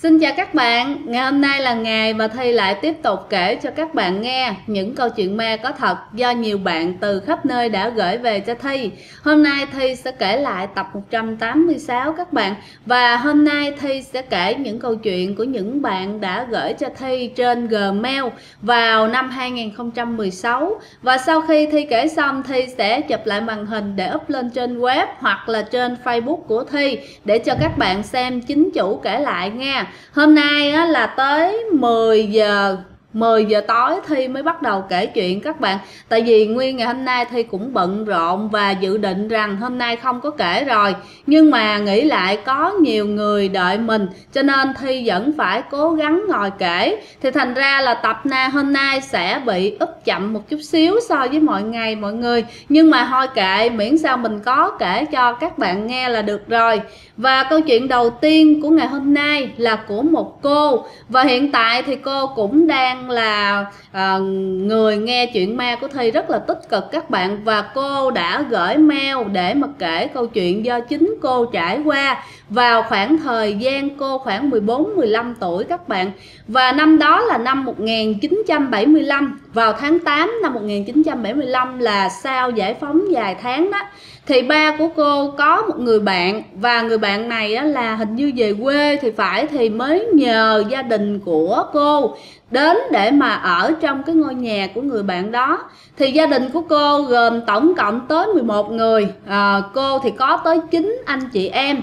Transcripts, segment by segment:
Xin chào các bạn, ngày hôm nay là ngày mà Thi lại tiếp tục kể cho các bạn nghe những câu chuyện ma có thật do nhiều bạn từ khắp nơi đã gửi về cho Thi. Hôm nay Thi sẽ kể lại tập 186 các bạn. Và hôm nay Thi sẽ kể những câu chuyện của những bạn đã gửi cho Thi trên Gmail vào năm 2016. Và sau khi Thi kể xong, Thi sẽ chụp lại màn hình để up lên trên web hoặc là trên Facebook của Thi để cho các bạn xem chính chủ kể lại nha. Hôm nay á, là tới 10 giờ tối Thi mới bắt đầu kể chuyện các bạn. Tại vì nguyên ngày hôm nay Thi cũng bận rộn và dự định rằng hôm nay không có kể rồi. Nhưng mà nghĩ lại có nhiều người đợi mình cho nên Thi vẫn phải cố gắng ngồi kể. Thì thành ra là tập hôm nay sẽ bị up chậm một chút xíu so với mọi ngày mọi người. Nhưng mà thôi kệ, miễn sao mình có kể cho các bạn nghe là được rồi. Và câu chuyện đầu tiên của ngày hôm nay là của một cô. Và hiện tại thì cô cũng đang là người nghe chuyện ma của Thi rất là tích cực các bạn. Và cô đã gửi mail để mà kể câu chuyện do chính cô trải qua vào khoảng thời gian cô khoảng 14-15 tuổi các bạn. Và năm đó là năm 1975, vào tháng 8 năm 1975 là sau giải phóng vài tháng đó. Thì ba của cô có một người bạn, và người bạn này á, là hình như về quê thì phải, thì mới nhờ gia đình của cô đến để mà ở trong cái ngôi nhà của người bạn đó. Thì gia đình của cô gồm tổng cộng tới 11 người. Cô thì có tới 9 anh chị em,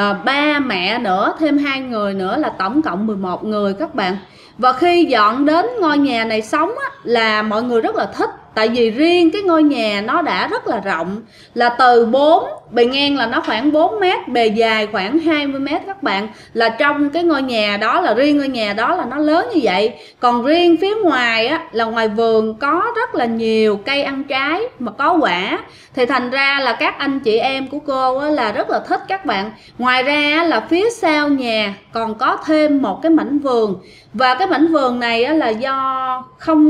ba mẹ nữa, thêm 2 người nữa là tổng cộng 11 người các bạn. Và khi dọn đến ngôi nhà này sống á, là mọi người rất là thích. Tại vì riêng cái ngôi nhà nó đã rất là rộng, là từ bề ngang là nó khoảng 4 mét, bề dài khoảng 20 mét các bạn. Là trong cái ngôi nhà đó, là riêng ngôi nhà đó là nó lớn như vậy. Còn riêng phía ngoài á, là ngoài vườn có rất là nhiều cây ăn trái mà có quả. Thì thành ra là các anh chị em của cô á, là rất là thích các bạn. Ngoài ra á, là phía sau nhà còn có thêm một cái mảnh vườn. Và cái mảnh vườn này á, là do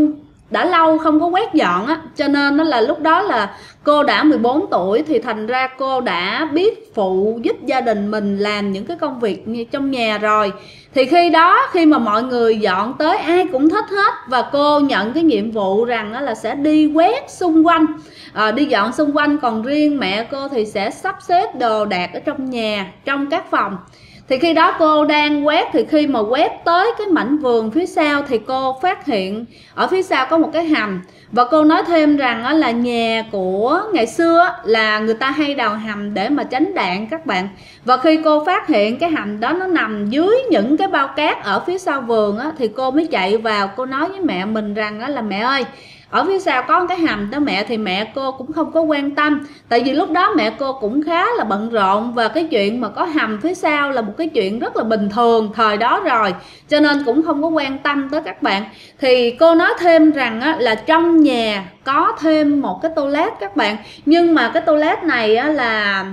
đã lâu không có quét dọn á, cho nên nó là lúc đó là cô đã 14 tuổi thì thành ra cô đã biết phụ giúp gia đình mình làm những cái công việc trong nhà rồi. Thì khi mà mọi người dọn tới ai cũng thích hết, và cô nhận cái nhiệm vụ rằng là sẽ đi quét xung quanh, đi dọn xung quanh. Còn riêng mẹ cô thì sẽ sắp xếp đồ đạc ở trong nhà, trong các phòng. Thì khi đó cô đang quét, thì khi mà quét tới cái mảnh vườn phía sau thì cô phát hiện ở phía sau có một cái hầm. Và cô nói thêm rằng là nhà của ngày xưa là người ta hay đào hầm để mà tránh đạn các bạn. Và khi cô phát hiện cái hầm đó nó nằm dưới những cái bao cát ở phía sau vườn á, thì cô mới chạy vào, cô nói với mẹ mình rằng là mẹ ơi, ở phía sau có cái hầm đó mẹ. Thì mẹ cô cũng không có quan tâm, tại vì lúc đó mẹ cô cũng khá là bận rộn, và cái chuyện mà có hầm phía sau là một cái chuyện rất là bình thường thời đó rồi, cho nên cũng không có quan tâm tới các bạn. Thì cô nói thêm rằng là trong nhà có thêm một cái toilet các bạn. Nhưng mà cái toilet này là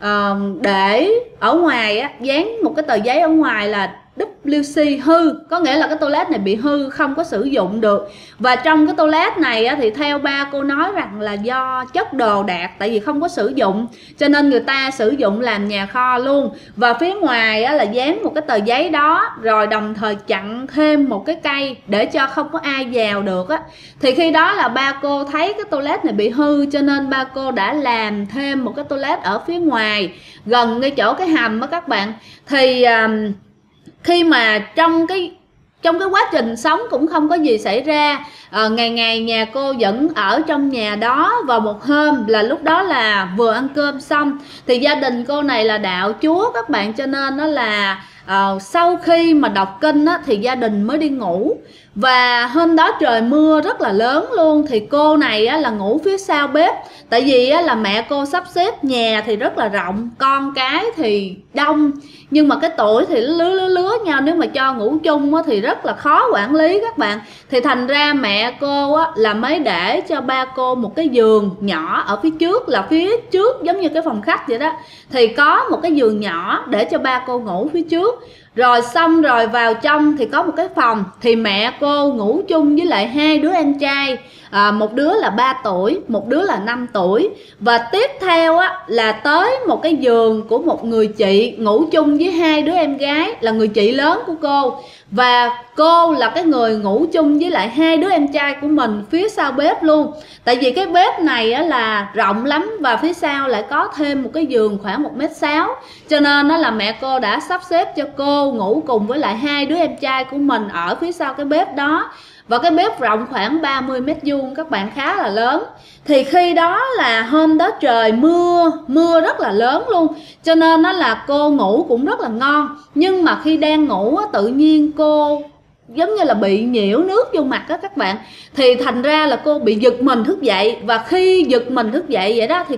để ở ngoài dán một cái tờ giấy ở ngoài là WC hư, có nghĩa là cái toilet này bị hư, không có sử dụng được. Và trong cái toilet này thì theo ba cô nói rằng là do chất đồ đạc, tại vì không có sử dụng cho nên người ta sử dụng làm nhà kho luôn. Và phía ngoài là dán một cái tờ giấy đó, rồi đồng thời chặn thêm một cái cây để cho không có ai vào được Thì khi đó là ba cô thấy cái toilet này bị hư, cho nên ba cô đã làm thêm một cái toilet ở phía ngoài gần ngay chỗ cái hầm các bạn. Thì khi mà trong cái quá trình sống cũng không có gì xảy ra, ngày ngày nhà cô vẫn ở trong nhà đó. Và một hôm là lúc đó là vừa ăn cơm xong, thì gia đình cô này là đạo Chúa các bạn, cho nên nó là sau khi mà đọc kinh thì gia đình mới đi ngủ. Và hôm đó trời mưa rất là lớn luôn, thì cô này là ngủ phía sau bếp. Tại vì là mẹ cô sắp xếp nhà thì rất là rộng, con cái thì đông, nhưng mà cái tuổi thì lứa nhau, nếu mà cho ngủ chung thì rất là khó quản lý các bạn. Thì thành ra mẹ cô là mới để cho ba cô một cái giường nhỏ ở phía trước, là phía trước giống như cái phòng khách vậy đó. Thì có một cái giường nhỏ để cho ba cô ngủ phía trước. Rồi xong rồi vào trong thì có một cái phòng, thì mẹ cô ngủ chung với lại 2 đứa em trai một đứa là 3 tuổi, một đứa là 5 tuổi. Và tiếp theo á, là tới một cái giường của một người chị ngủ chung với 2 đứa em gái, là người chị lớn của cô. Và cô là cái người ngủ chung với lại 2 đứa em trai của mình phía sau bếp luôn. Tại vì cái bếp này á, là rộng lắm và phía sau lại có thêm một cái giường khoảng 1m6. Cho nên đó là mẹ cô đã sắp xếp cho cô ngủ cùng với lại 2 đứa em trai của mình ở phía sau cái bếp đó. Và cái bếp rộng khoảng 30m², các bạn, khá là lớn. Thì khi đó là hôm đó trời mưa rất là lớn luôn. Cho nên đó là cô ngủ cũng rất là ngon. Nhưng mà khi đang ngủ tự nhiên cô giống như là bị nhiễu nước vô mặt đó các bạn. Thì thành ra là cô bị giật mình thức dậy. Và khi giật mình thức dậy vậy đó thì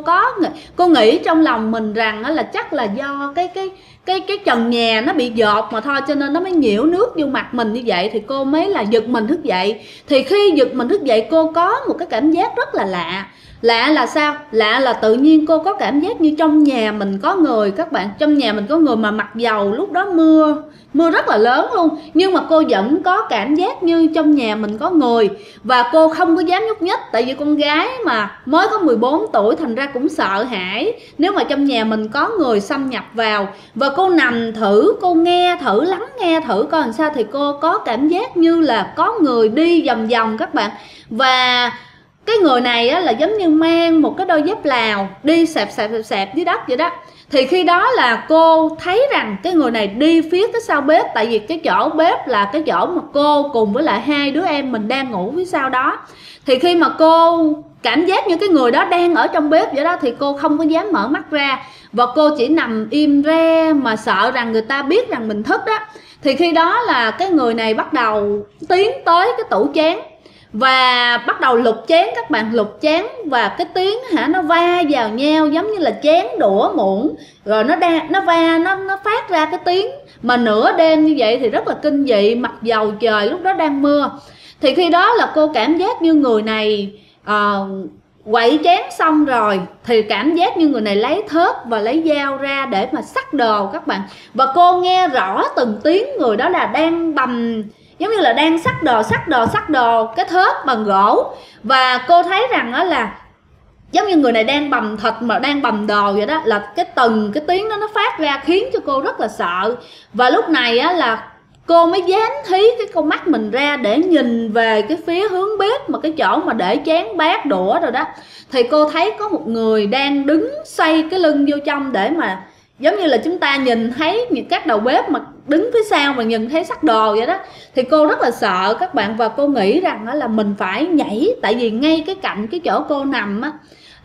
cô nghĩ trong lòng mình rằng là chắc là do cái trần nhà nó bị dột mà thôi, cho nên nó mới nhiễu nước vô mặt mình như vậy. Thì cô mới là giật mình thức dậy. Thì khi giật mình thức dậy cô có một cái cảm giác rất là lạ. Lạ là sao? Lạ là tự nhiên cô có cảm giác như trong nhà mình có người, các bạn. Trong nhà mình có người mà mặc dầu lúc đó mưa rất là lớn luôn. Nhưng mà cô vẫn có cảm giác như trong nhà mình có người. Và cô không có dám nhúc nhích. Tại vì con gái mà mới có 14 tuổi thành ra cũng sợ hãi nếu mà trong nhà mình có người xâm nhập vào. Và cô nằm thử, cô nghe thử, lắng nghe thử coi làm sao. Thì cô có cảm giác như là có người đi vòng vòng các bạn. Và cái người này á, là giống như mang một cái đôi dép Lào đi xẹp dưới đất vậy đó. Thì khi đó là cô thấy rằng cái người này đi phía cái sau bếp. Tại vì cái chỗ bếp là cái chỗ mà cô cùng với lại 2 đứa em mình đang ngủ phía sau đó. Thì khi mà cô cảm giác như cái người đó đang ở trong bếp vậy đó thì cô không có dám mở mắt ra. Và cô chỉ nằm im re mà sợ rằng người ta biết rằng mình thức đó. Thì khi đó là cái người này bắt đầu tiến tới cái tủ chén và bắt đầu lục chén, các bạn, lục chén. Và cái tiếng nó va vào nhau giống như là chén đũa muỗng. Rồi nó phát ra cái tiếng mà nửa đêm như vậy thì rất là kinh dị, mặc dầu trời lúc đó đang mưa. Thì khi đó là cô cảm giác như người này quậy chén xong rồi thì cảm giác như người này lấy thớt và lấy dao ra để mà xắt đồ, các bạn. Và cô nghe rõ từng tiếng người đó là đang bầm, giống như là đang xắt đồ cái thớt bằng gỗ. Và cô thấy rằng đó là giống như người này đang bầm thịt mà đang bầm đồ vậy đó. Là cái tiếng đó nó phát ra khiến cho cô rất là sợ. Và lúc này á là cô mới dám thí cái con mắt mình ra để nhìn về cái phía hướng bếp, mà cái chỗ mà để chén bát đũa rồi đó. Thì cô thấy có một người đang đứng xoay cái lưng vô trong để mà giống như là chúng ta nhìn thấy những các đầu bếp mà đứng phía sau mà nhìn thấy sắc đồ vậy đó. Thì cô rất là sợ, các bạn. Và cô nghĩ rằng là mình phải nhảy. Tại vì ngay cái cạnh cái chỗ cô nằm á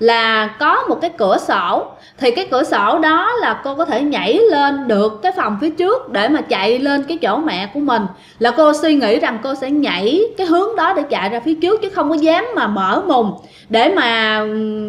là có một cái cửa sổ. Thì cái cửa sổ đó là cô có thể nhảy lên được cái phòng phía trước để mà chạy lên cái chỗ mẹ của mình. Là cô suy nghĩ rằng cô sẽ nhảy cái hướng đó để chạy ra phía trước, chứ không có dám mà mở mùng để mà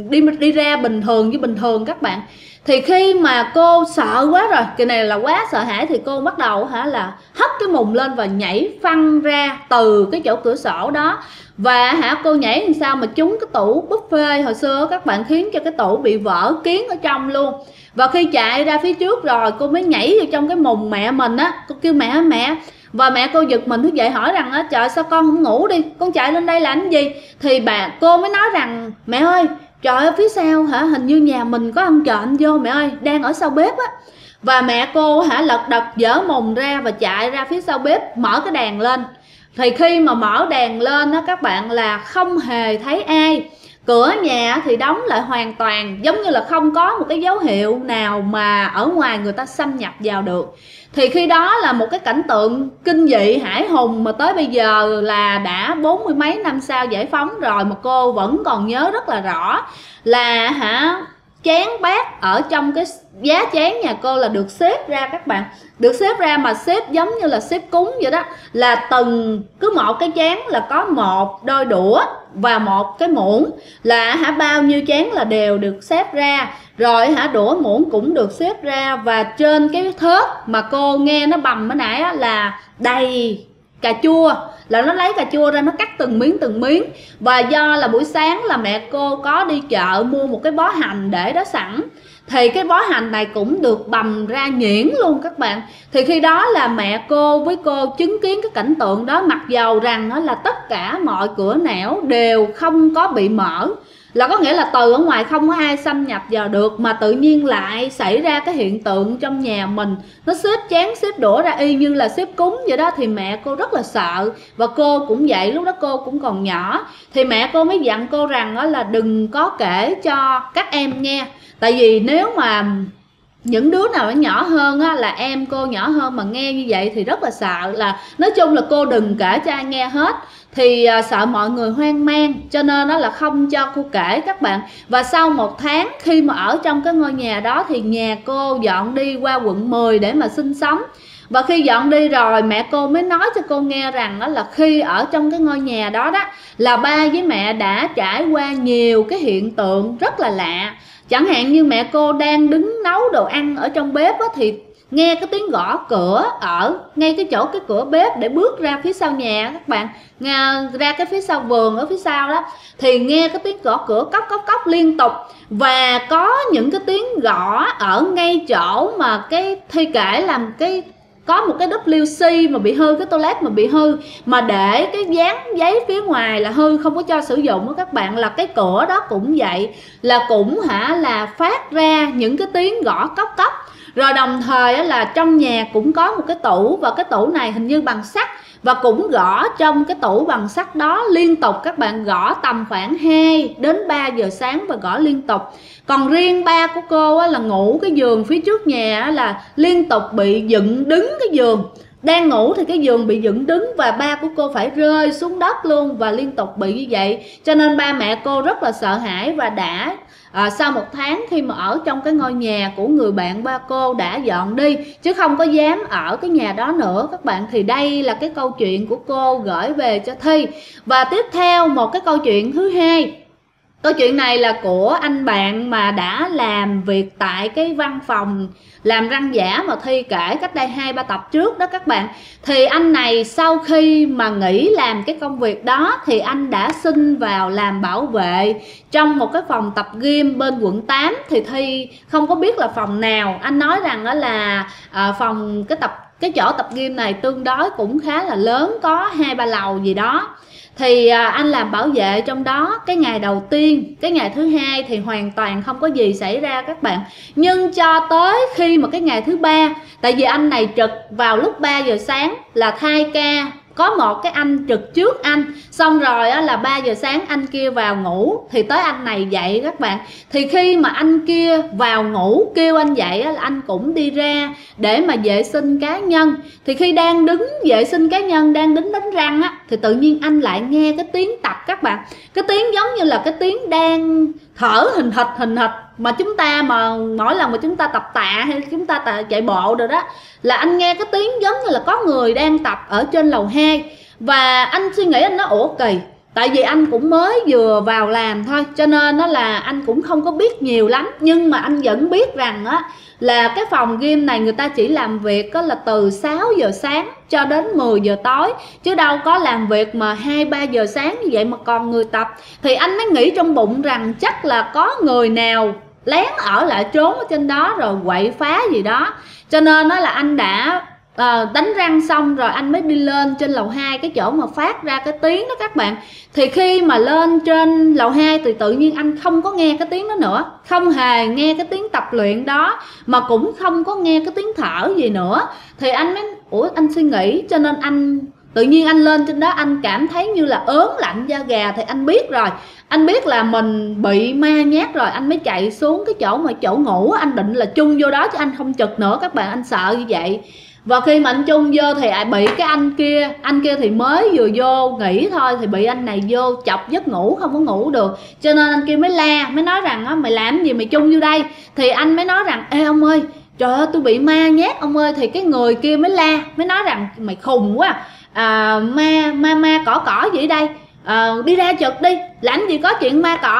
đi ra bình thường, các bạn. Thì khi mà cô sợ quá rồi, cái này là quá sợ hãi, thì cô bắt đầu là hất cái mùng lên và nhảy phăng ra từ cái chỗ cửa sổ đó. Và cô nhảy làm sao mà trúng cái tủ buffet hồi xưa các bạn, khiến cho cái tủ bị vỡ kiến ở trong luôn. Và khi chạy ra phía trước rồi cô mới nhảy vào trong cái mùng mẹ mình á. Cô kêu mẹ. Và mẹ cô giật mình thức dậy hỏi rằng á, trời sao con không ngủ đi, con chạy lên đây làm gì. Thì cô mới nói rằng mẹ ơi, trời ơi, phía sau hình như nhà mình có ăn trộm vô mẹ ơi, đang ở sau bếp á. Và mẹ cô lật đật dở mùng ra và chạy ra phía sau bếp, mở cái đèn lên. Thì khi mà mở đèn lên đó các bạn, là không hề thấy ai. Cửa nhà thì đóng lại hoàn toàn, giống như là không có một cái dấu hiệu nào mà ở ngoài người ta xâm nhập vào được. Thì khi đó là một cái cảnh tượng kinh dị hãi hùng mà tới bây giờ là đã 40 mấy năm sau giải phóng rồi mà cô vẫn còn nhớ rất là rõ. Là chén bát ở trong cái giá chén nhà cô là được xếp ra, các bạn. Được xếp ra mà xếp giống như là xếp cúng vậy đó. Là cứ một cái chén là có một đôi đũa và một cái muỗng. Là bao nhiêu chén là đều được xếp ra. Rồi đũa muỗng cũng được xếp ra. Và trên cái thớt mà cô nghe nó bầm mới nãy là đầy cà chua. Là nó lấy cà chua ra nó cắt từng miếng. Và do là buổi sáng là mẹ cô có đi chợ mua một cái bó hành để đó sẵn. thì cái bó hành này cũng được bầm ra nhuyễn luôn các bạn. Thì khi đó là mẹ cô với cô chứng kiến cái cảnh tượng đó, mặc dầu rằng là tất cả mọi cửa nẻo đều không có bị mở, là có nghĩa là từ ở ngoài không có ai xâm nhập vào được, mà tự nhiên lại xảy ra cái hiện tượng trong nhà mình nó xếp chén xếp đũa ra y như là xếp cúng vậy đó. Thì mẹ cô rất là sợ, và cô cũng vậy, lúc đó cô cũng còn nhỏ. Thì mẹ cô mới dặn cô rằng đó là đừng có kể cho các em nghe, tại vì nếu mà những đứa nào nó nhỏ hơn á, là em cô nhỏ hơn mà nghe như vậy thì rất là sợ, là nói chung là cô đừng kể cho ai nghe hết. Thì sợ mọi người hoang mang, cho nên đó là không cho cô kể các bạn. Và sau 1 tháng khi mà ở trong cái ngôi nhà đó thì nhà cô dọn đi qua quận 10 để mà sinh sống. Và khi dọn đi rồi, mẹ cô mới nói cho cô nghe rằng đó là khi ở trong cái ngôi nhà đó đó, là ba với mẹ đã trải qua nhiều cái hiện tượng rất là lạ. Chẳng hạn như mẹ cô đang đứng nấu đồ ăn ở trong bếp á, thì nghe cái tiếng gõ cửa ở ngay cái chỗ cái cửa bếp để bước ra phía sau nhà các bạn, ra cái phía sau vườn ở phía sau đó, thì nghe cái tiếng gõ cửa cốc cốc cốc liên tục. Và có những cái tiếng gõ ở ngay chỗ mà cái Thi kể làm cái có một cái WC mà bị hư, cái toilet mà bị hư, mà để cái dán giấy phía ngoài là hư, không có cho sử dụng đó các bạn. Là cái cửa đó cũng vậy, là cũng là phát ra những cái tiếng gõ cốc cốc. Rồi đồng thời là trong nhà cũng có một cái tủ, và cái tủ này hình như bằng sắt, và cũng gõ trong cái tủ bằng sắt đó liên tục các bạn, gõ tầm khoảng 2 đến 3 giờ sáng và gõ liên tục. Còn riêng ba của cô là ngủ cái giường phía trước nhà là liên tục bị dựng đứng cái giường, đang ngủ thì cái giường bị dựng đứng, và ba của cô phải rơi xuống đất luôn, và liên tục bị như vậy. Cho nên ba mẹ cô rất là sợ hãi, và đã sau 1 tháng khi mà ở trong cái ngôi nhà của người bạn ba cô đã dọn đi, chứ không có dám ở cái nhà đó nữa các bạn. Thì đây là cái câu chuyện của cô gửi về cho Thi. Và tiếp theo một cái câu chuyện thứ hai. Câu chuyện này là của anh bạn mà đã làm việc tại cái văn phòng làm răng giả mà Thi kể cách đây 2-3 tập trước đó các bạn. Thì anh này sau khi mà nghỉ làm cái công việc đó thì anh đã xin vào làm bảo vệ trong một cái phòng tập gym bên quận 8. Thì Thi không có biết là phòng nào. Anh nói rằng đó là phòng cái chỗ tập gym này tương đối cũng khá là lớn, có 2-3 lầu gì đó. Thì anh làm bảo vệ trong đó. Cái ngày đầu tiên, cái ngày thứ hai thì hoàn toàn không có gì xảy ra các bạn. Nhưng cho tới khi mà cái ngày thứ 3, tại vì anh này trực vào lúc 3 giờ sáng là thay ca, có một cái anh trực trước anh, xong rồi là 3 giờ sáng anh kia vào ngủ thì tới anh này dậy các bạn. Thì khi mà anh kia vào ngủ kêu anh dậy là anh cũng đi ra để mà vệ sinh cá nhân. Thì khi đang đứng vệ sinh cá nhân, đang đứng đánh răng á, thì tự nhiên anh lại nghe cái tiếng tập các bạn. Cái tiếng giống như là cái tiếng đang thở hình thịch. Mà chúng ta mà mỗi lần mà chúng ta tập tạ hay chúng ta chạy bộ rồi đó, là anh nghe cái tiếng giống như là có người đang tập ở trên lầu 2. Và anh suy nghĩ, anh nói ủa kỳ, tại vì anh cũng mới vừa vào làm thôi, cho nên đó là anh cũng không có biết nhiều lắm. Nhưng mà anh vẫn biết rằng á là cái phòng gym này người ta chỉ làm việc là từ 6 giờ sáng cho đến 10 giờ tối, chứ đâu có làm việc mà 2-3 giờ sáng như vậy mà còn người tập. Thì anh mới nghĩ trong bụng rằng chắc là có người nào lén ở lại trốn ở trên đó rồi quậy phá gì đó. Cho nên đó là anh đã đánh răng xong rồi anh mới đi lên trên lầu 2, cái chỗ mà phát ra cái tiếng đó các bạn. Thì khi mà lên trên lầu 2 thì tự nhiên anh không có nghe cái tiếng đó nữa, không hề nghe cái tiếng tập luyện đó, mà cũng không có nghe cái tiếng thở gì nữa. Thì anh mới anh suy nghĩ, cho nên anh tự nhiên anh lên trên đó anh cảm thấy như là ớn lạnh da gà. Thì anh biết rồi, anh biết là mình bị ma nhát rồi, anh mới chạy xuống cái chỗ ngủ. Anh định là chung vô đó chứ anh không trực nữa các bạn, anh sợ như vậy. Và khi mà anh chung vô thì bị cái anh kia thì mới vừa vô nghỉ thôi, thì bị anh này vô chọc giấc ngủ, không có ngủ được. Cho nên anh kia mới la, mới nói rằng mày làm gì mày chung vô đây. Thì anh mới nói rằng ê ông ơi, trời ơi tôi bị ma nhát ông ơi. Thì cái người kia mới la, mới nói rằng mày khùng quá ma cỏ gì ở đây, đi ra trực đi, làm gì có chuyện ma cỏ.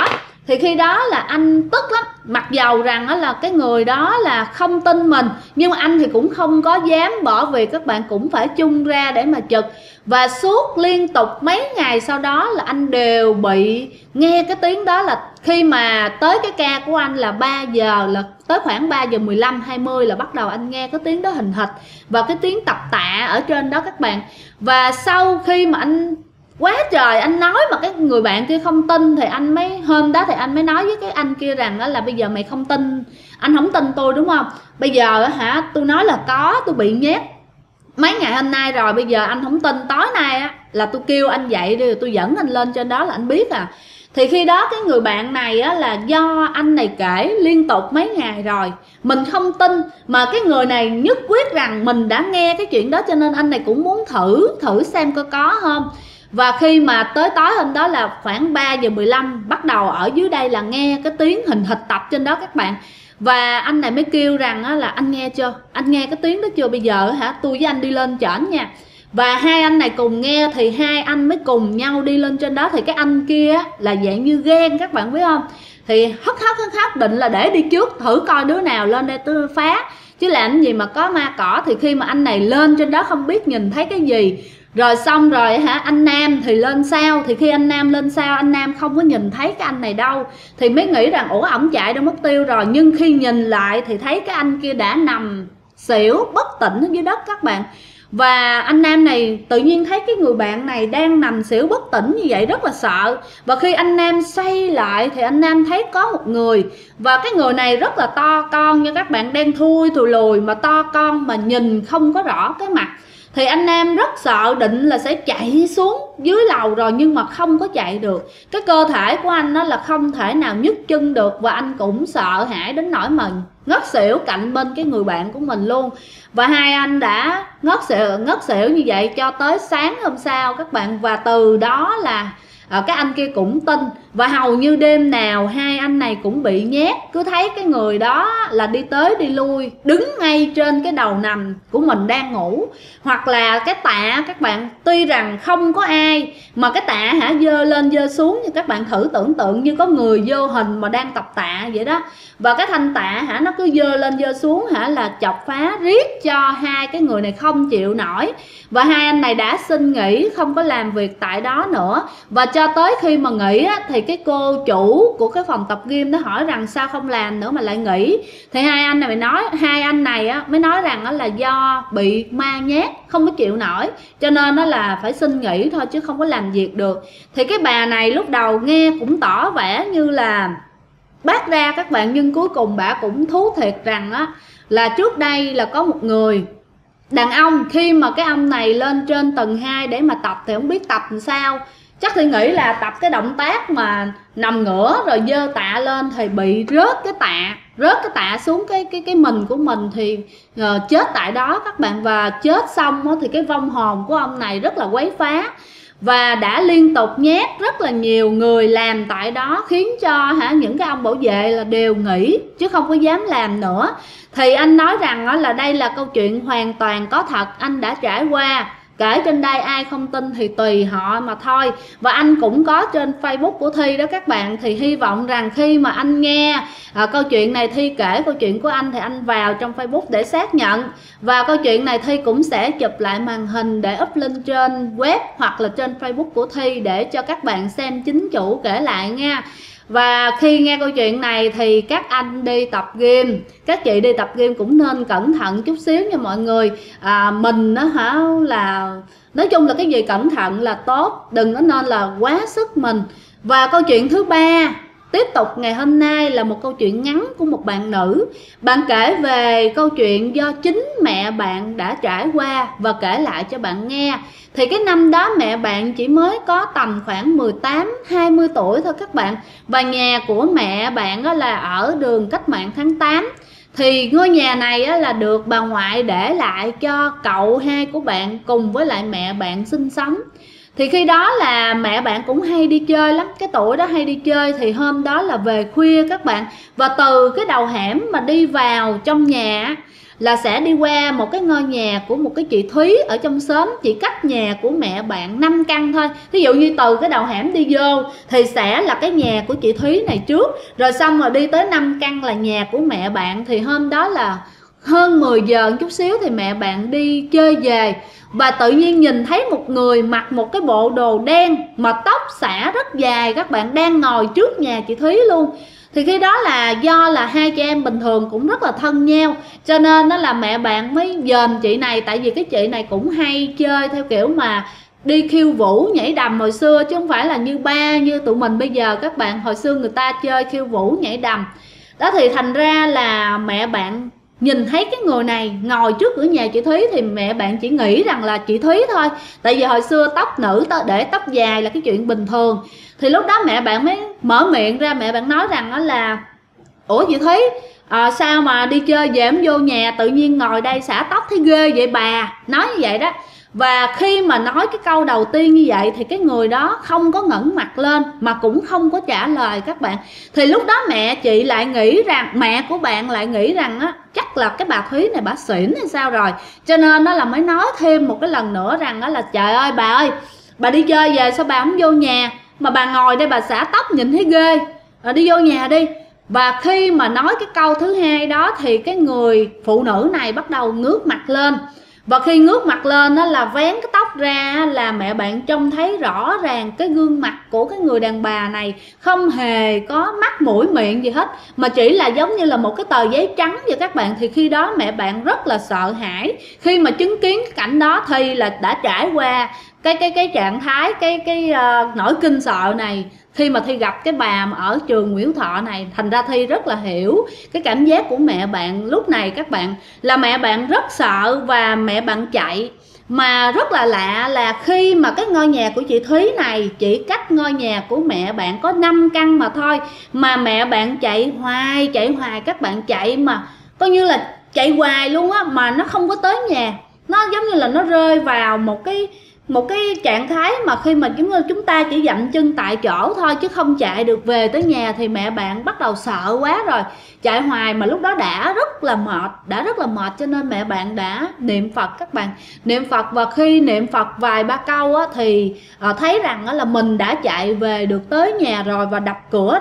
Thì khi đó là anh tức lắm, mặc dầu rằng đó là cái người đó là không tin mình, nhưng mà anh thì cũng không có dám bỏ việc, các bạn cũng phải chung ra để mà trực. Và suốt liên tục mấy ngày sau đó là anh đều bị nghe cái tiếng đó. Là khi mà tới cái ca của anh là 3 giờ, là tới khoảng 3 giờ 15, 20 là bắt đầu anh nghe cái tiếng đó hình hịch và cái tiếng tập tạ ở trên đó các bạn. Và sau khi mà anh quá trời anh nói mà cái người bạn kia không tin, thì anh mới hôm đó thì anh mới nói với cái anh kia rằng đó là bây giờ mày không tin, anh không tin tôi đúng không, bây giờ hả tôi nói là có, tôi bị nhét mấy ngày hôm nay rồi, bây giờ anh không tin, tối nay á là tôi kêu anh dậy đi, tôi dẫn anh lên trên đó là anh biết à. Thì khi đó cái người bạn này á, là do anh này kể liên tục mấy ngày rồi, mình không tin, mà cái người này nhất quyết rằng mình đã nghe cái chuyện đó, cho nên anh này cũng muốn thử xem có không. Và khi mà tới tối hôm đó là khoảng 3 giờ 15 bắt đầu ở dưới đây là nghe cái tiếng hình hịch tập trên đó các bạn. Và anh này mới kêu rằng là anh nghe chưa, anh nghe cái tiếng đó chưa, bây giờ hả tôi với anh đi lên trển nha. Và hai anh này cùng nghe thì hai anh mới cùng nhau đi lên trên đó. Thì cái anh kia là dạng như ghen các bạn biết không, thì hất định là để đi trước thử coi đứa nào lên đây tôi phá, chứ làm gì mà có ma cỏ. Thì khi mà anh này lên trên đó không biết nhìn thấy cái gì, rồi xong rồi hả anh Nam thì lên sau. Thì khi anh Nam lên sau, anh Nam không có nhìn thấy cái anh này đâu, thì mới nghĩ rằng ủa ổng chạy đâu mất tiêu rồi. Nhưng khi nhìn lại thì thấy cái anh kia đã nằm xỉu bất tỉnh ở dưới đất các bạn. Và anh Nam này tự nhiên thấy cái người bạn này đang nằm xỉu bất tỉnh như vậy rất là sợ. Và khi anh Nam xoay lại thì anh Nam thấy có một người, và cái người này rất là to con nha các bạn, đen thui thùi lùi mà to con mà nhìn không có rõ cái mặt. Thì anh Nam rất sợ, định là sẽ chạy xuống dưới lầu rồi nhưng mà không có chạy được. Cái cơ thể của anh đó là không thể nào nhấc chân được, và anh cũng sợ hãi đến nỗi mà ngất xỉu cạnh bên cái người bạn của mình luôn. Và hai anh đã ngất xỉu như vậy cho tới sáng hôm sau các bạn. Và từ đó là cái anh kia cũng tin, và hầu như đêm nào hai anh này cũng bị nhét. Cứ thấy cái người đó là đi tới đi lui, đứng ngay trên cái đầu nằm của mình đang ngủ. Hoặc là cái tạ các bạn, tuy rằng không có ai mà cái tạ hả dơ lên dơ xuống, như các bạn thử tưởng tượng như có người vô hình mà đang tập tạ vậy đó. Và cái thanh tạ hả nó cứ dơ lên dơ xuống hả, là chọc phá riết cho hai cái người này không chịu nổi. Và hai anh này đã xin nghỉ, không có làm việc tại đó nữa. Và cho tới khi mà nghỉ á, thì cái cô chủ của cái phòng tập gym nó hỏi rằng sao không làm nữa mà lại nghỉ. Thì hai anh này mới nói rằng đó là do bị ma nhát, không có chịu nổi, cho nên nó là phải xin nghỉ thôi chứ không có làm việc được. Thì cái bà này lúc đầu nghe cũng tỏ vẻ như là bác ra các bạn, nhưng cuối cùng bà cũng thú thiệt rằng á là trước đây là có một người đàn ông, khi mà cái ông này lên trên tầng 2 để mà tập thì không biết tập làm sao, chắc thì nghĩ là tập cái động tác mà nằm ngửa rồi giơ tạ lên thì bị rớt cái tạ xuống cái mình của mình, thì chết tại đó các bạn. Và chết xong thì cái vong hồn của ông này rất là quấy phá, và đã liên tục nhét rất là nhiều người làm tại đó, khiến cho những cái ông bảo vệ là đều nghỉ chứ không có dám làm nữa. Thì anh nói rằng là đây là câu chuyện hoàn toàn có thật, anh đã trải qua. Kể trên đây ai không tin thì tùy họ mà thôi. Và anh cũng có trên Facebook của Thi đó các bạn. Thì hy vọng rằng khi mà anh nghe câu chuyện này Thi kể câu chuyện của anh, thì anh vào trong Facebook để xác nhận. Và câu chuyện này Thi cũng sẽ chụp lại màn hình để up link trên web hoặc là trên Facebook của Thi để cho các bạn xem chính chủ kể lại nha. Và khi nghe câu chuyện này thì các anh đi tập gym, các chị đi tập gym cũng nên cẩn thận chút xíu nha mọi người. Mình đó là nói chung là cái gì cẩn thận là tốt, đừng có nên là quá sức mình. Và câu chuyện thứ ba tiếp tục ngày hôm nay là một câu chuyện ngắn của một bạn nữ. Bạn kể về câu chuyện do chính mẹ bạn đã trải qua và kể lại cho bạn nghe. Thì cái năm đó mẹ bạn chỉ mới có tầm khoảng 18-20 tuổi thôi các bạn. Và nhà của mẹ bạn đó là ở đường Cách Mạng tháng 8. Thì ngôi nhà này là được bà ngoại để lại cho cậu hai của bạn cùng với lại mẹ bạn sinh sống. Thì khi đó là mẹ bạn cũng hay đi chơi lắm, cái tuổi đó hay đi chơi. Thì hôm đó là về khuya các bạn, và từ cái đầu hẻm mà đi vào trong nhà là sẽ đi qua một cái ngôi nhà của một cái chị Thúy ở trong xóm, chỉ cách nhà của mẹ bạn 5 căn thôi. Ví dụ như từ cái đầu hẻm đi vô thì sẽ là cái nhà của chị Thúy này trước, rồi xong rồi đi tới 5 căn là nhà của mẹ bạn. Thì hôm đó là hơn 10 giờ chút xíu thì mẹ bạn đi chơi về, và tự nhiên nhìn thấy một người mặc một cái bộ đồ đen mà tóc xõa rất dài các bạn, đang ngồi trước nhà chị Thúy luôn. Thì khi đó là do là hai chị em bình thường cũng rất là thân nhau, cho nên đó là mẹ bạn mới dòm chị này. Tại vì cái chị này cũng hay chơi theo kiểu mà đi khiêu vũ nhảy đầm hồi xưa, chứ không phải là như tụi mình bây giờ các bạn. Hồi xưa người ta chơi khiêu vũ nhảy đầm đó, thì thành ra là mẹ bạn nhìn thấy cái người này ngồi trước cửa nhà chị Thúy thì mẹ bạn chỉ nghĩ rằng là chị Thúy thôi. Tại vì hồi xưa tóc nữ để tóc dài là cái chuyện bình thường. Thì lúc đó mẹ bạn mới mở miệng ra, mẹ bạn nói rằng đó là: ủa chị Thúy, sao mà đi chơi về em vô nhà tự nhiên ngồi đây xả tóc thấy ghê vậy bà? Nói như vậy đó. Và khi mà nói cái câu đầu tiên như vậy thì cái người đó không có ngẩng mặt lên mà cũng không có trả lời các bạn. Thì lúc đó mẹ chị lại nghĩ rằng, mẹ của bạn lại nghĩ rằng á, chắc là cái bà Thúy này bà xỉn hay sao rồi, cho nên nó là mới nói thêm một cái lần nữa rằng đó là: trời ơi bà ơi, bà đi chơi về sao bà không vô nhà mà bà ngồi đây bà xả tóc nhìn thấy ghê, đi vô nhà đi. Và khi mà nói cái câu thứ hai đó thì cái người phụ nữ này bắt đầu ngước mặt lên. Và khi ngước mặt lên đó là vén cái tóc ra, là mẹ bạn trông thấy rõ ràng cái gương mặt của cái người đàn bà này không hề có mắt mũi miệng gì hết, mà chỉ là giống như là một cái tờ giấy trắng vậy các bạn. Thì khi đó mẹ bạn rất là sợ hãi khi mà chứng kiến cái cảnh đó. Thì là đã trải qua cái trạng thái nỗi kinh sợ này khi mà Thi gặp cái bà mà ở trường Nguyễn Thọ này. Thành ra Thi rất là hiểu cái cảm giác của mẹ bạn lúc này các bạn, là mẹ bạn rất sợ và mẹ bạn chạy. Mà rất là lạ là khi mà cái ngôi nhà của chị Thúy này chỉ cách ngôi nhà của mẹ bạn có 5 căn mà thôi, mà mẹ bạn chạy hoài các bạn, chạy mà coi như là chạy hoài luôn á, mà nó không có tới nhà. Nó giống như là nó rơi vào một cái trạng thái mà khi mà chúng ta chỉ dậm chân tại chỗ thôi chứ không chạy được về tới nhà. Thì mẹ bạn bắt đầu sợ quá rồi, chạy hoài mà lúc đó đã rất là mệt, cho nên mẹ bạn đã niệm Phật các bạn, niệm Phật. Và khi niệm Phật vài ba câu á, thì thấy rằng là mình đã chạy về được tới nhà rồi, và đập cửa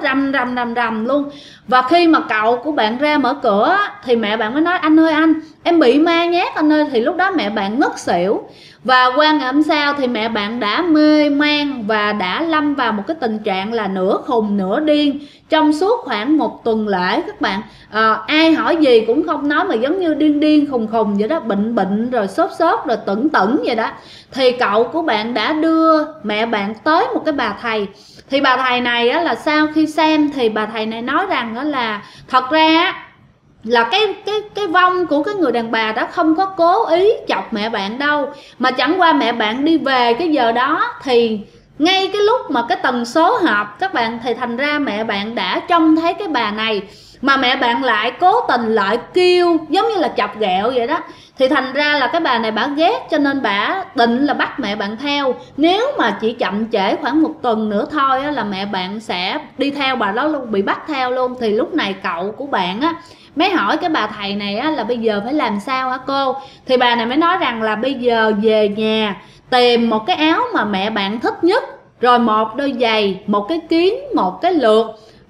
rầm luôn. Và khi mà cậu của bạn ra mở cửa thì mẹ bạn mới nói: anh ơi anh, em bị ma nhát anh ơi. Thì lúc đó mẹ bạn ngất xỉu. Và qua ngày hôm sau thì mẹ bạn đã mê man và đã lâm vào một cái tình trạng là nửa khùng nửa điên trong suốt khoảng 1 tuần lễ các bạn. Ai hỏi gì cũng không nói, mà giống như điên khùng vậy đó, bệnh rồi sốt rồi tửng vậy đó. Thì cậu của bạn đã đưa mẹ bạn tới một cái bà thầy. Thì bà thầy này á, là sau khi xem thì bà thầy này nói rằng đó là thật ra là cái vong của cái người đàn bà đó không có cố ý chọc mẹ bạn đâu, mà chẳng qua mẹ bạn đi về cái giờ đó thì ngay cái lúc mà cái tần số hợp các bạn, thì thành ra mẹ bạn đã trông thấy cái bà này, mà mẹ bạn lại cố tình lại kêu giống như là chọc ghẹo vậy đó. Thì thành ra là cái bà này bả ghét, cho nên bả định là bắt mẹ bạn theo. Nếu mà chỉ chậm trễ khoảng 1 tuần nữa thôi á, là mẹ bạn sẽ đi theo bà đó luôn, bị bắt theo luôn. Thì lúc này cậu của bạn á mới hỏi cái bà thầy này á, là bây giờ phải làm sao hả cô? Thì bà này mới nói rằng là bây giờ về nhà tìm một cái áo mà mẹ bạn thích nhất, rồi một đôi giày, một cái kiếng, một cái lược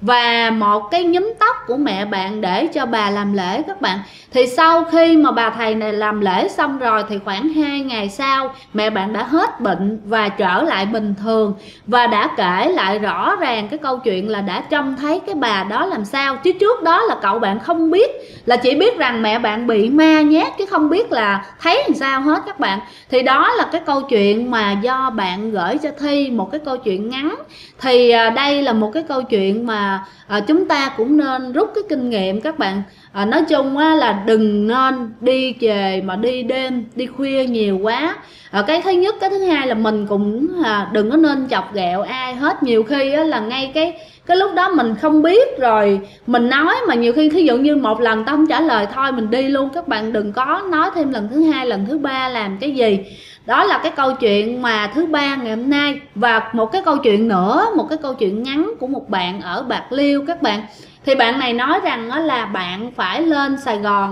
và một cái nhúm tóc của mẹ bạn để cho bà làm lễ các bạn. Thì sau khi mà bà thầy này làm lễ xong rồi thì khoảng 2 ngày sau mẹ bạn đã hết bệnh và trở lại bình thường, và đã kể lại rõ ràng cái câu chuyện là đã trông thấy cái bà đó làm sao. Chứ trước đó là cậu bạn không biết, là chỉ biết rằng mẹ bạn bị ma nhát chứ không biết là thấy làm sao hết các bạn. Thì đó là cái câu chuyện mà do bạn gửi cho Thi, một cái câu chuyện ngắn. Thì đây là một cái câu chuyện mà chúng ta cũng nên rút cái kinh nghiệm các bạn. Nói chung là đừng nên đi về mà đi đêm, đi khuya nhiều quá. Cái thứ nhất. Cái thứ hai là mình cũng đừng có nên chọc ghẹo ai hết. Nhiều khi là ngay cái lúc đó mình không biết rồi mình nói, mà nhiều khi thí dụ như một lần tao không trả lời thôi mình đi luôn. Các bạn đừng có nói thêm lần thứ hai, lần thứ ba làm cái gì. Đó là cái câu chuyện mà thứ ba ngày hôm nay. Và một cái câu chuyện nữa, một cái câu chuyện ngắn của một bạn ở Bạc Liêu các bạn. Thì bạn này nói rằng là bạn phải lên Sài Gòn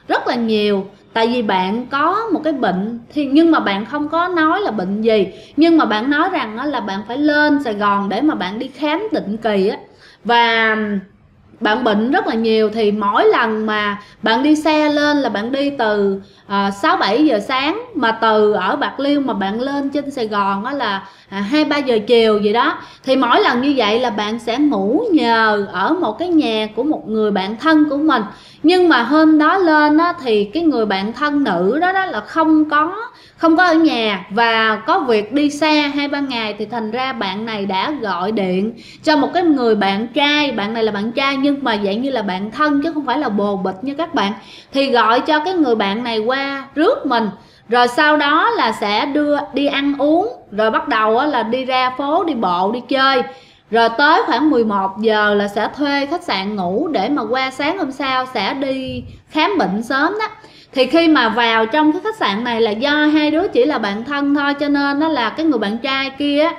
rất là nhiều. Tại vì bạn có một cái bệnh thì nhưng mà bạn không có nói là bệnh gì, nhưng mà bạn nói rằng là bạn phải lên Sài Gòn để mà bạn đi khám định kỳ á, và bạn bệnh rất là nhiều. Thì mỗi lần mà bạn đi xe lên là bạn đi từ 6-7 giờ sáng, mà từ ở Bạc Liêu mà bạn lên trên Sài Gòn đó là 2-3 giờ chiều gì đó. Thì mỗi lần như vậy là bạn sẽ ngủ nhờ ở một cái nhà của một người bạn thân của mình. Nhưng mà hôm đó lên đó, thì cái người bạn thân nữ đó là không có ở nhà và có việc đi xa 2-3 ngày. Thì thành ra bạn này đã gọi điện cho một cái người bạn trai, bạn này là bạn trai nhưng mà dạng như là bạn thân chứ không phải là bồ bịch nha các bạn. Thì gọi cho cái người bạn này qua rước mình, rồi sau đó là sẽ đưa đi ăn uống, rồi bắt đầu là đi ra phố đi bộ đi chơi, rồi tới khoảng 11 giờ là sẽ thuê khách sạn ngủ để mà qua sáng hôm sau sẽ đi khám bệnh sớm đó. Thì khi mà vào trong cái khách sạn này là do hai đứa chỉ là bạn thân thôi, cho nên đó là cái người bạn trai kia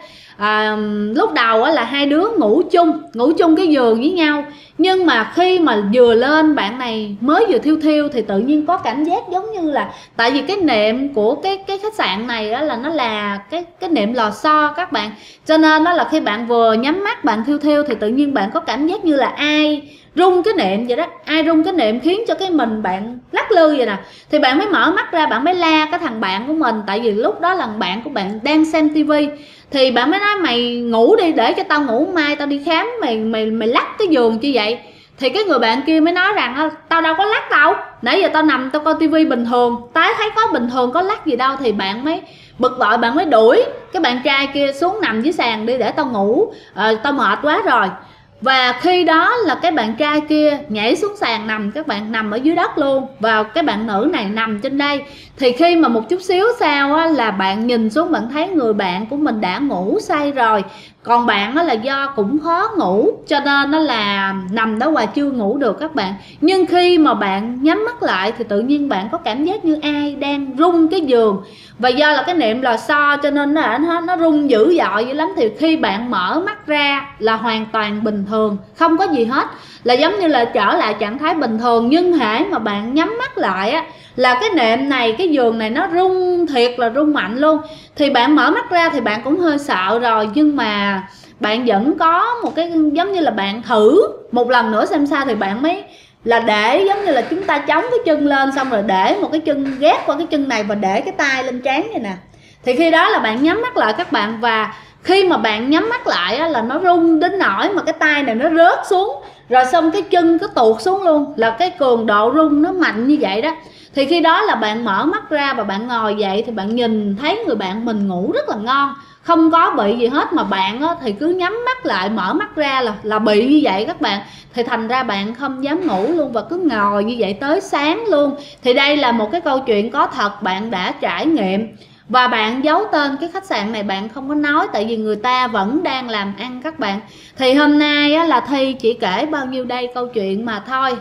lúc đầu là hai đứa ngủ chung cái giường với nhau. Nhưng mà khi mà vừa lên, bạn này mới vừa thiêu thì tự nhiên có cảm giác giống như là, tại vì cái nệm của cái khách sạn này đó là nó là cái nệm lò xo các bạn, cho nên đó là khi bạn vừa nhắm mắt bạn thiêu thì tự nhiên bạn có cảm giác như là ai rung cái nệm vậy đó, ai rung cái nệm khiến cho cái mình bạn lắc lư vậy nè. Thì bạn mới mở mắt ra, bạn mới la cái thằng bạn của mình, tại vì lúc đó là bạn của bạn đang xem tivi. Thì bạn mới nói mày ngủ đi để cho tao ngủ, mai tao đi khám, mày lắc cái giường như vậy. Thì cái người bạn kia mới nói rằng tao đâu có lắc đâu, nãy giờ tao nằm tao coi tivi bình thường, tái thấy có bình thường, có lắc gì đâu. Thì bạn mới bực bội, bạn mới đuổi cái bạn trai kia xuống nằm dưới sàn đi để tao ngủ, tao mệt quá rồi. Và khi đó là cái bạn trai kia nhảy xuống sàn nằm, các bạn, nằm ở dưới đất luôn, và cái bạn nữ này nằm trên đây. Thì khi mà một chút xíu sau là bạn nhìn xuống, bạn thấy người bạn của mình đã ngủ say rồi, còn bạn là do cũng khó ngủ cho nên nó là nằm đó hoài chưa ngủ được các bạn. Nhưng khi mà bạn nhắm mắt lại thì tự nhiên bạn có cảm giác như ai đang rung cái giường, và do là cái nệm lò xo cho nên nó rung dữ dội dữ lắm. Thì khi bạn mở mắt ra là hoàn toàn bình thường, không có gì hết, là giống như là trở lại trạng thái bình thường. Nhưng hễ mà bạn nhắm mắt lại là cái nệm này, cái giường này nó rung thiệt là rung mạnh luôn. Thì bạn mở mắt ra thì bạn cũng hơi sợ rồi, nhưng mà bạn vẫn có một cái giống như là bạn thử một lần nữa xem sao. Thì bạn mới là để giống như là chúng ta chống cái chân lên, xong rồi để một cái chân ghép qua cái chân này và để cái tay lên trán vậy nè. Thì khi đó là bạn nhắm mắt lại các bạn, và khi mà bạn nhắm mắt lại là nó rung đến nỗi mà cái tay này nó rớt xuống, rồi xong cái chân cứ tuột xuống luôn, là cái cường độ rung nó mạnh như vậy đó. Thì khi đó là bạn mở mắt ra và bạn ngồi dậy thì bạn nhìn thấy người bạn mình ngủ rất là ngon, không có bị gì hết, mà bạn thì cứ nhắm mắt lại mở mắt ra là bị như vậy các bạn. Thì thành ra bạn không dám ngủ luôn và cứ ngồi như vậy tới sáng luôn. Thì đây là một cái câu chuyện có thật, bạn đã trải nghiệm. Và bạn giấu tên cái khách sạn này, bạn không có nói, tại vì người ta vẫn đang làm ăn các bạn. Thì hôm nay là Thi chỉ kể bao nhiêu đây câu chuyện mà thôi.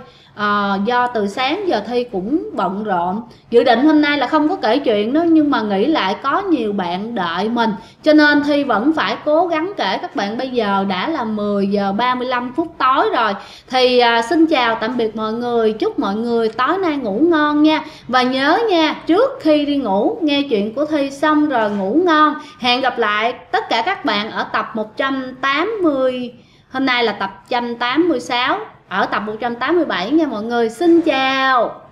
Do từ sáng giờ Thi cũng bận rộn, dự định hôm nay là không có kể chuyện đó, nhưng mà nghĩ lại có nhiều bạn đợi mình cho nên Thi vẫn phải cố gắng kể các bạn. Bây giờ đã là 10 giờ 35 phút tối rồi. Thì xin chào tạm biệt mọi người, chúc mọi người tối nay ngủ ngon nha. Và nhớ nha, trước khi đi ngủ nghe chuyện của Thi xong rồi ngủ ngon. Hẹn gặp lại tất cả các bạn ở tập 180, hôm nay là tập 186, ở tập 187 nha mọi người. Xin chào.